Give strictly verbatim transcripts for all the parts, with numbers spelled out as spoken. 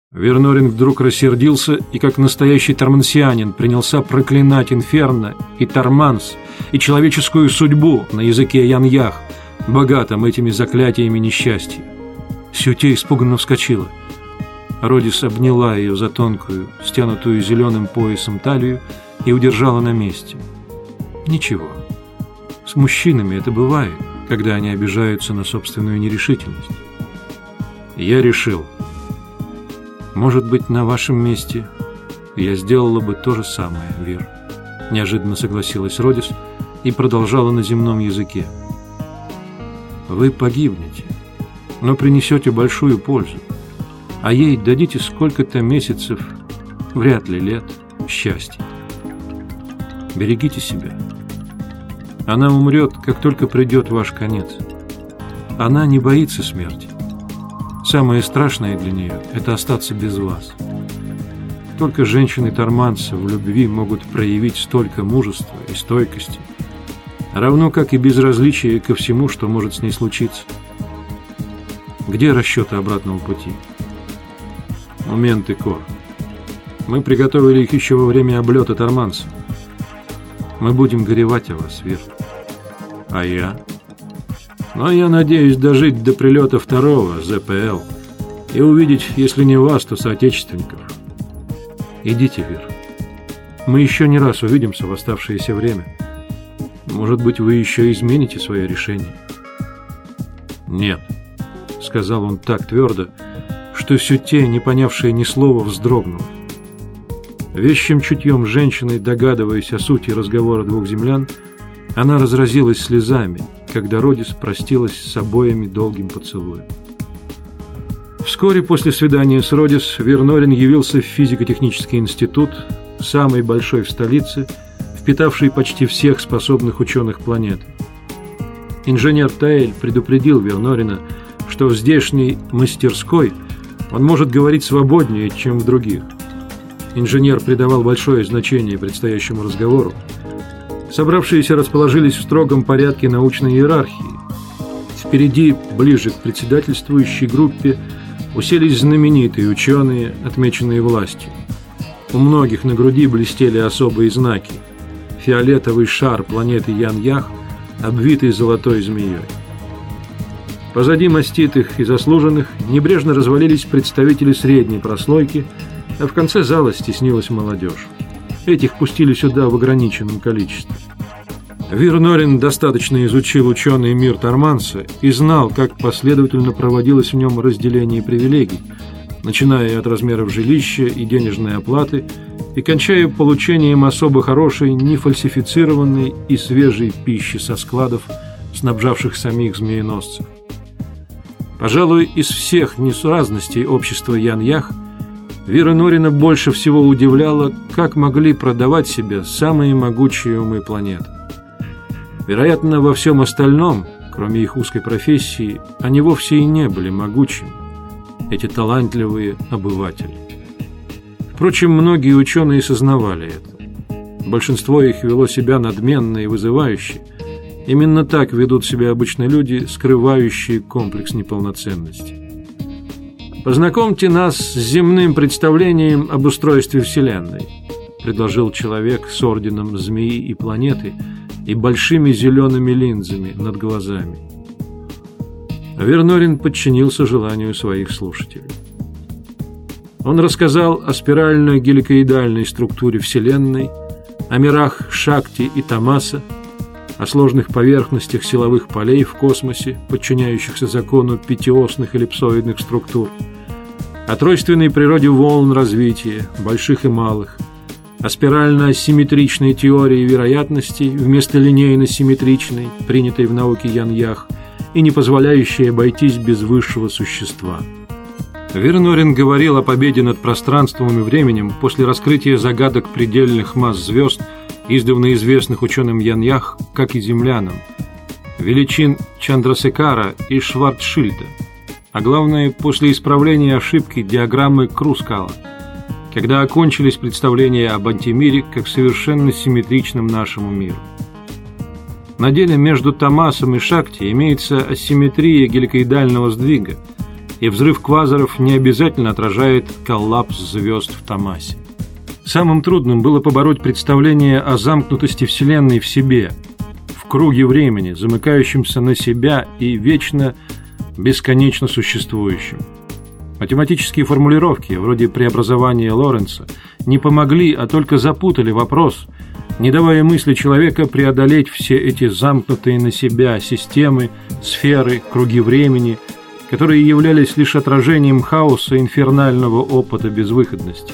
Вернорин вдруг рассердился и, как настоящий тормансианин, принялся проклинать инферно и торманс, и человеческую судьбу на языке яньях, богатым этими заклятиями несчастья. Сюте испуганно вскочила. Родис обняла ее за тонкую, стянутую зеленым поясом талию и удержала на месте. Ничего. С мужчинами это бывает, когда они обижаются на собственную нерешительность. Я решил. Может быть, на вашем месте я сделала бы то же самое, Вир. Неожиданно согласилась Родис и продолжала на земном языке. Вы погибнете, но принесете большую пользу, а ей дадите сколько-то месяцев, вряд ли лет, счастья. Берегите себя. Она умрет, как только придет ваш конец. Она не боится смерти. Самое страшное для нее – это остаться без вас. Только женщины-торманцы в любви могут проявить столько мужества и стойкости, равно как и безразличие ко всему, что может с ней случиться. Где расчеты обратного пути? Момент и Кор. Мы приготовили их еще во время облета торманца. Мы будем горевать о вас, Вир. А я? Но я надеюсь дожить до прилета второго ЗПЛ и увидеть, если не вас, то соотечественников. Идите, Вир. Мы еще не раз увидимся в оставшееся время. Может быть, вы еще измените свое решение? Нет, сказал он так твердо, что Сюте, не понявшая ни слова, вздрогнула. Вещим чутьем женщины, догадываясь о сути разговора двух землян, она разразилась слезами, когда Родис простилась с обоими долгим поцелуем. Вскоре после свидания с Родис Вернорин явился в физико-технический институт, самый большой в столице, впитавший почти всех способных ученых планеты. Инженер Таэль предупредил Вернорина, что в здешней мастерской он может говорить свободнее, чем в других. Инженер придавал большое значение предстоящему разговору. Собравшиеся расположились в строгом порядке научной иерархии. Впереди, ближе к председательствующей группе, уселись знаменитые ученые, отмеченные властью. У многих на груди блестели особые знаки. Фиолетовый шар планеты Яньях, обвитый золотой змеей. Позади маститых и заслуженных небрежно развалились представители средней прослойки, а в конце зала стеснилась молодежь. Этих пустили сюда в ограниченном количестве. Вернорин достаточно изучил ученый мир торманца и знал, как последовательно проводилось в нем разделение привилегий, начиная от размеров жилища и денежной оплаты и кончая получением особо хорошей, нефальсифицированной и свежей пищи со складов, снабжавших самих змееносцев. Пожалуй, из всех несуразностей общества Яньях Вернорина больше всего удивляло, как могли продавать себя самые могучие умы планеты. Вероятно, во всем остальном, кроме их узкой профессии, они вовсе и не были могучими, эти талантливые обыватели. Впрочем, многие ученые сознавали это. Большинство их вело себя надменно и вызывающе. Именно так ведут себя обычно люди, скрывающие комплекс неполноценности. «Познакомьте нас с земным представлением об устройстве Вселенной», предложил человек с орденом змеи и планеты и большими зелеными линзами над глазами. Вернорин подчинился желанию своих слушателей. Он рассказал о спирально-геликоидальной структуре Вселенной, о мирах Шакти и Тамаса, о сложных поверхностях силовых полей в космосе, подчиняющихся закону пятиосных эллипсоидных структур, о тройственной природе волн развития, больших и малых, о спирально-асимметричной теории вероятностей вместо линейно-симметричной, принятой в науке Яньях, и не позволяющей обойтись без высшего существа. Вернорин говорил о победе над пространством и временем после раскрытия загадок предельных масс звезд, издавна известных ученым Яньях, как и землянам, величин Чандрасекара и Шварцшильда, а главное, после исправления ошибки диаграммы Крускала, когда окончились представления об антимире как совершенно симметричном нашему миру. На деле между Тамасом и Шакти имеется асимметрия геликоидального сдвига, и взрыв квазаров не обязательно отражает коллапс звезд в Томасе. Самым трудным было побороть представление о замкнутости Вселенной в себе, в круге времени, замыкающемся на себя и вечно, бесконечно существующем. Математические формулировки, вроде преобразования Лоренца, не помогли, а только запутали вопрос, не давая мысли человека преодолеть все эти замкнутые на себя системы, сферы, круги времени, которые являлись лишь отражением хаоса инфернального опыта безвыходности.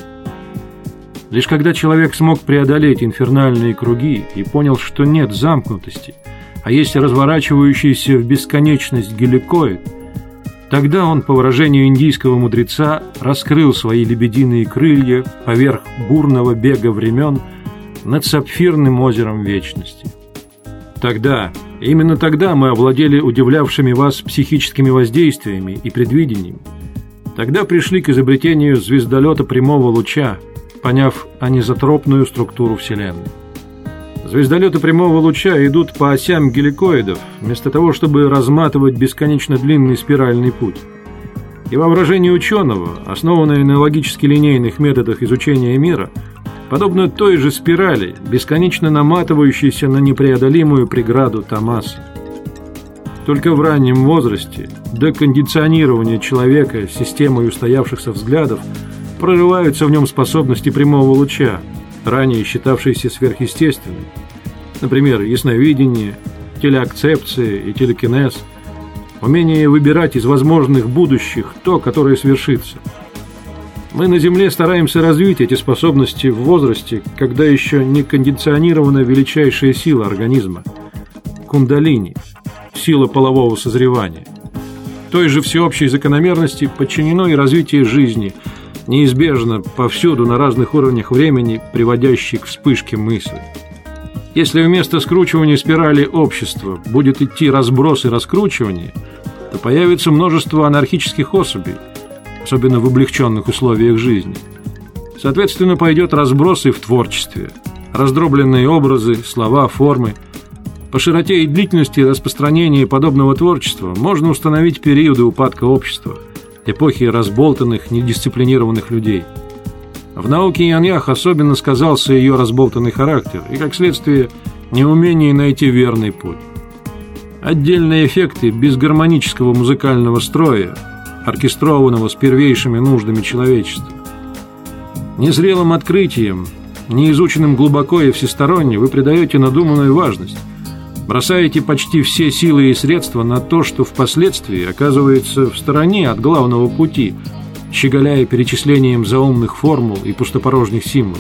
Лишь когда человек смог преодолеть инфернальные круги и понял, что нет замкнутости, а есть разворачивающийся в бесконечность геликоид, тогда он, по выражению индийского мудреца, раскрыл свои лебединые крылья поверх бурного бега времен над сапфирным озером вечности. Тогда, именно тогда мы овладели удивлявшими вас психическими воздействиями и предвидениями. Тогда пришли к изобретению звездолета прямого луча, поняв анизотропную структуру Вселенной. Звездолеты прямого луча идут по осям геликоидов, вместо того, чтобы разматывать бесконечно длинный спиральный путь. И воображение ученого, основанное на логически-линейных методах изучения мира, подобно той же спирали, бесконечно наматывающейся на непреодолимую преграду Томаса. Только в раннем возрасте, до кондиционирования человека системой устоявшихся взглядов, прорываются в нем способности прямого луча, ранее считавшиеся сверхъестественными, например, ясновидение, телеакцепция и телекинез, умение выбирать из возможных будущих то, которое свершится. Мы на Земле стараемся развить эти способности в возрасте, когда еще не кондиционирована величайшая сила организма – кундалини, сила полового созревания. Той же всеобщей закономерности подчинено и развитие жизни – неизбежно повсюду на разных уровнях времени, приводящий к вспышке мысли. Если вместо скручивания спирали общества будет идти разброс и раскручивание, то появится множество анархических особей, особенно в облегченных условиях жизни. Соответственно, пойдет разброс и в творчестве, раздробленные образы, слова, формы. По широте и длительности распространения подобного творчества можно установить периоды упадка общества, эпохи разболтанных, недисциплинированных людей. В науке Янь-Ях особенно сказался ее разболтанный характер и, как следствие, неумение найти верный путь. Отдельные эффекты безгармонического музыкального строя, оркестрованного с первейшими нуждами человечества. Незрелым открытием, неизученным глубоко и всесторонне, вы придаете надуманную важность, бросаете почти все силы и средства на то, что впоследствии оказывается в стороне от главного пути, щеголяя перечислением заумных формул и пустопорожних символов.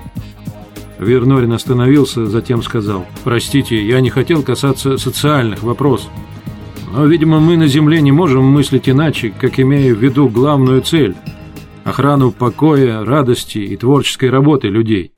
Вернорин остановился, затем сказал: «Простите, я не хотел касаться социальных вопросов, но, видимо, мы на Земле не можем мыслить иначе, как имея в виду главную цель – охрану покоя, радости и творческой работы людей.